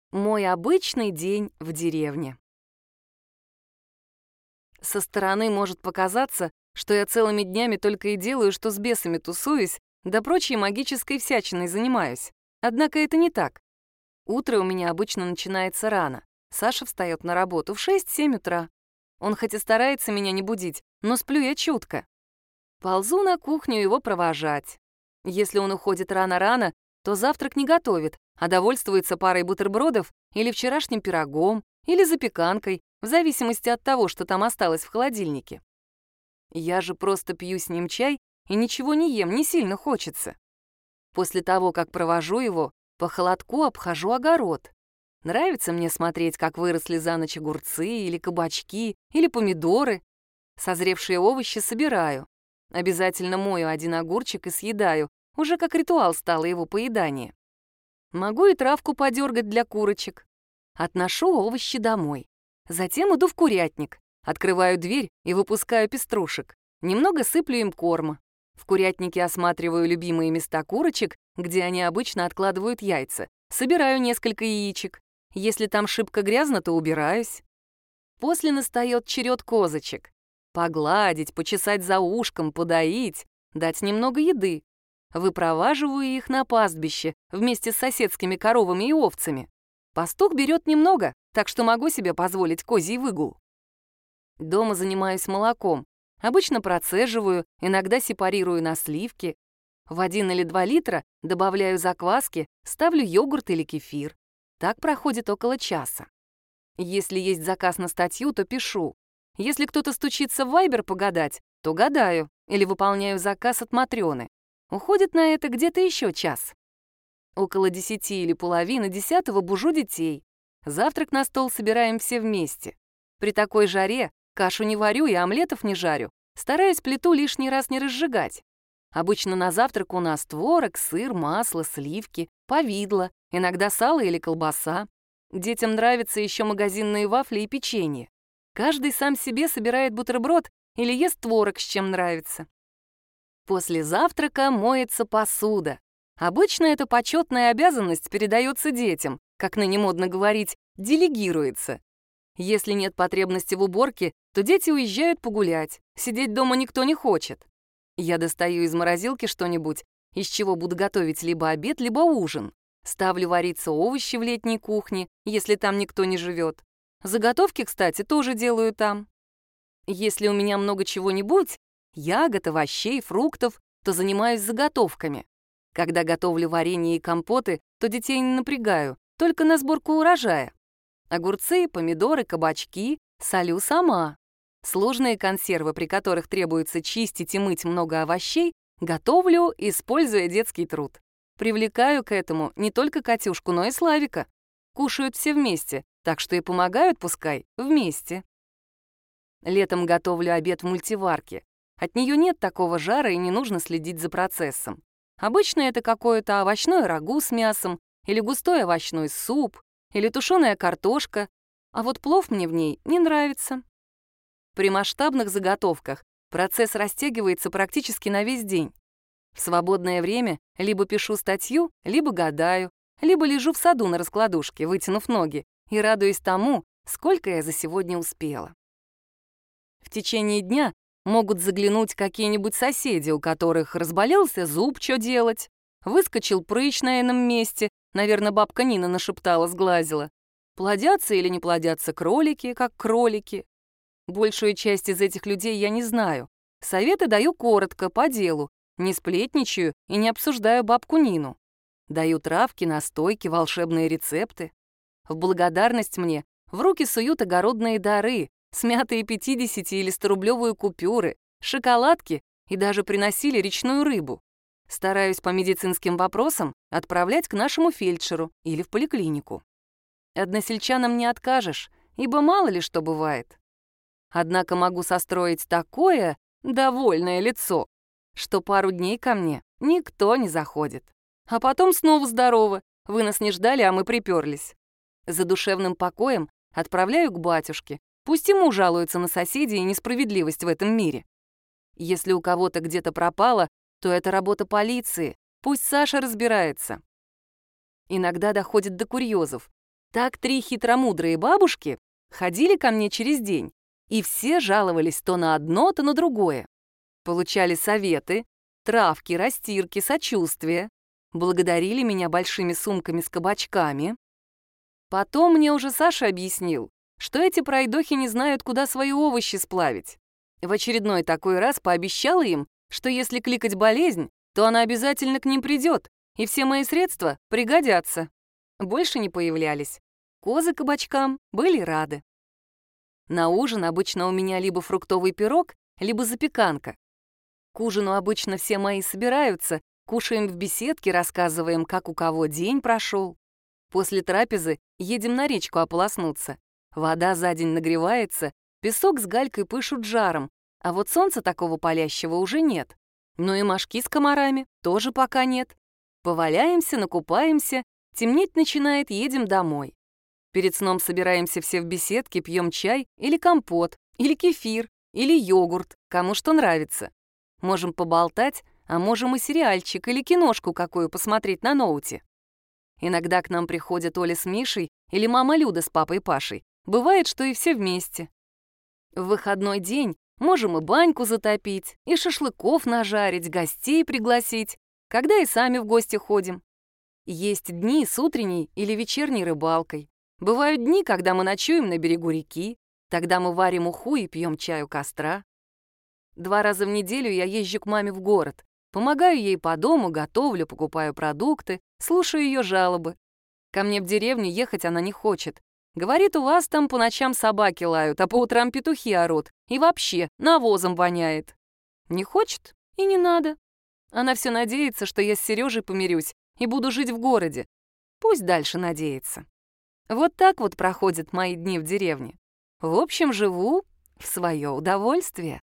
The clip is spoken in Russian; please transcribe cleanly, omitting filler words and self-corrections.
Мой обычный день в деревне. Со стороны может показаться, что я целыми днями только и делаю, что с бесами тусуюсь, да прочей магической всячиной занимаюсь. Однако это не так. Утро у меня обычно начинается рано. Саша встает на работу в 6-7 утра. Он хоть и старается меня не будить, но сплю я чутко. Ползу на кухню его провожать. Если он уходит рано-рано, то завтрак не готовит, а довольствуется парой бутербродов или вчерашним пирогом, или запеканкой, в зависимости от того, что там осталось в холодильнике. Я же просто пью с ним чай и ничего не ем, не сильно хочется. После того, как провожу его, по холодку обхожу огород. Нравится мне смотреть, как выросли за ночь огурцы или кабачки, или помидоры. Созревшие овощи собираю. Обязательно мою один огурчик и съедаю, уже как ритуал стало его поедание. Могу и травку подергать для курочек. Отношу овощи домой. Затем иду в курятник, открываю дверь и выпускаю пеструшек. Немного сыплю им корма. В курятнике осматриваю любимые места курочек, где они обычно откладывают яйца. Собираю несколько яичек. Если там шибко грязно, то убираюсь. После настает черед козочек. Погладить, почесать за ушком, подоить, дать немного еды. Выпроваживаю их на пастбище вместе с соседскими коровами и овцами. Пастух берет немного, так что могу себе позволить козий выгул. Дома занимаюсь молоком. Обычно процеживаю, иногда сепарирую на сливки. В 1 или 2 литра добавляю закваски, ставлю йогурт или кефир. Так проходит около часа. Если есть заказ на статью, то пишу. Если кто-то стучится в Вайбер погадать, то гадаю или выполняю заказ от Матрёны. Уходит на это где-то еще час. Около 10 или половины 10 бужу детей. Завтрак на стол собираем все вместе. При такой жаре кашу не варю и омлетов не жарю. Стараюсь плиту лишний раз не разжигать. Обычно на завтрак у нас творог, сыр, масло, сливки, повидло, иногда сало или колбаса. Детям нравятся еще магазинные вафли и печенье. Каждый сам себе собирает бутерброд или ест творог, с чем нравится. После завтрака моется посуда. Обычно эта почетная обязанность передается детям, как ныне модно говорить, делегируется. Если нет потребности в уборке, то дети уезжают погулять, сидеть дома никто не хочет. Я достаю из морозилки что-нибудь, из чего буду готовить либо обед, либо ужин. Ставлю вариться овощи в летней кухне, если там никто не живет. Заготовки, кстати, тоже делаю там. Если у меня много чего-нибудь, ягод, овощей, фруктов, то занимаюсь заготовками. Когда готовлю варенье и компоты, то детей не напрягаю, только на сборку урожая. Огурцы, помидоры, кабачки солю сама. Сложные консервы, при которых требуется чистить и мыть много овощей, готовлю, используя детский труд. Привлекаю к этому не только Катюшку, но и Славика. Кушают все вместе, так что и помогают, пускай, вместе. Летом готовлю обед в мультиварке. От нее нет такого жара и не нужно следить за процессом. Обычно это какое-то овощное рагу с мясом, или густой овощной суп, или тушеная картошка, а вот плов мне в ней не нравится. При масштабных заготовках процесс растягивается практически на весь день. В свободное время либо пишу статью, либо гадаю, либо лежу в саду на раскладушке, вытянув ноги, и радуюсь тому, сколько я за сегодня успела. В течение дня могут заглянуть какие-нибудь соседи, у которых разболелся зуб, что делать, выскочил прыщ на ином месте, наверное, бабка Нина нашептала, сглазила. Плодятся или не плодятся кролики, как кролики. Большую часть из этих людей я не знаю. Советы даю коротко, по делу, не сплетничаю и не обсуждаю бабку Нину. Даю травки, настойки, волшебные рецепты. В благодарность мне в руки суют огородные дары, смятые 50- или 100-рублевые купюры, шоколадки и даже приносили речную рыбу. Стараюсь по медицинским вопросам отправлять к нашему фельдшеру или в поликлинику. Односельчанам не откажешь, ибо мало ли что бывает. Однако могу состроить такое довольное лицо, что пару дней ко мне никто не заходит. А потом снова здорово, вы нас не ждали, а мы приперлись. За душевным покоем отправляю к батюшке, пусть ему жалуются на соседей и несправедливость в этом мире. Если у кого-то где-то пропало, то это работа полиции, пусть Саша разбирается. Иногда доходит до курьезов. Так 3 хитромудрые бабушки ходили ко мне через день, и все жаловались то на одно, то на другое. Получали советы, травки, растирки, сочувствие, благодарили меня большими сумками с кабачками. Потом мне уже Саша объяснил, что эти пройдохи не знают, куда свои овощи сплавить. В очередной такой раз пообещала им, что если кликать болезнь, то она обязательно к ним придет, и все мои средства пригодятся. Больше не появлялись. Козы кабачкам были рады. На ужин обычно у меня либо фруктовый пирог, либо запеканка. К ужину обычно все мои собираются, кушаем в беседке, рассказываем, как у кого день прошел. После трапезы едем на речку ополоснуться. Вода за день нагревается, песок с галькой пышут жаром, а вот солнца такого палящего уже нет. Ну и мошки с комарами тоже пока нет. Поваляемся, накупаемся, темнеть начинает, едем домой. Перед сном собираемся все в беседке, пьем чай или компот, или кефир, или йогурт, кому что нравится. Можем поболтать, а можем и сериальчик или киношку какую посмотреть на ноуте. Иногда к нам приходят Оля с Мишей или мама Люда с папой Пашей. Бывает, что и все вместе. В выходной день можем и баньку затопить, и шашлыков нажарить, гостей пригласить, когда и сами в гости ходим. Есть дни с утренней или вечерней рыбалкой. Бывают дни, когда мы ночуем на берегу реки, тогда мы варим уху и пьем чай у костра. 2 раза в неделю я езжу к маме в город, помогаю ей по дому, готовлю, покупаю продукты, слушаю ее жалобы. Ко мне в деревню ехать она не хочет. Говорит, у вас там по ночам собаки лают, а по утрам петухи орут, и вообще навозом воняет. Не хочет и не надо. Она все надеется, что я с Сережей помирюсь и буду жить в городе. Пусть дальше надеется. Вот так вот проходят мои дни в деревне. В общем, живу в свое удовольствие.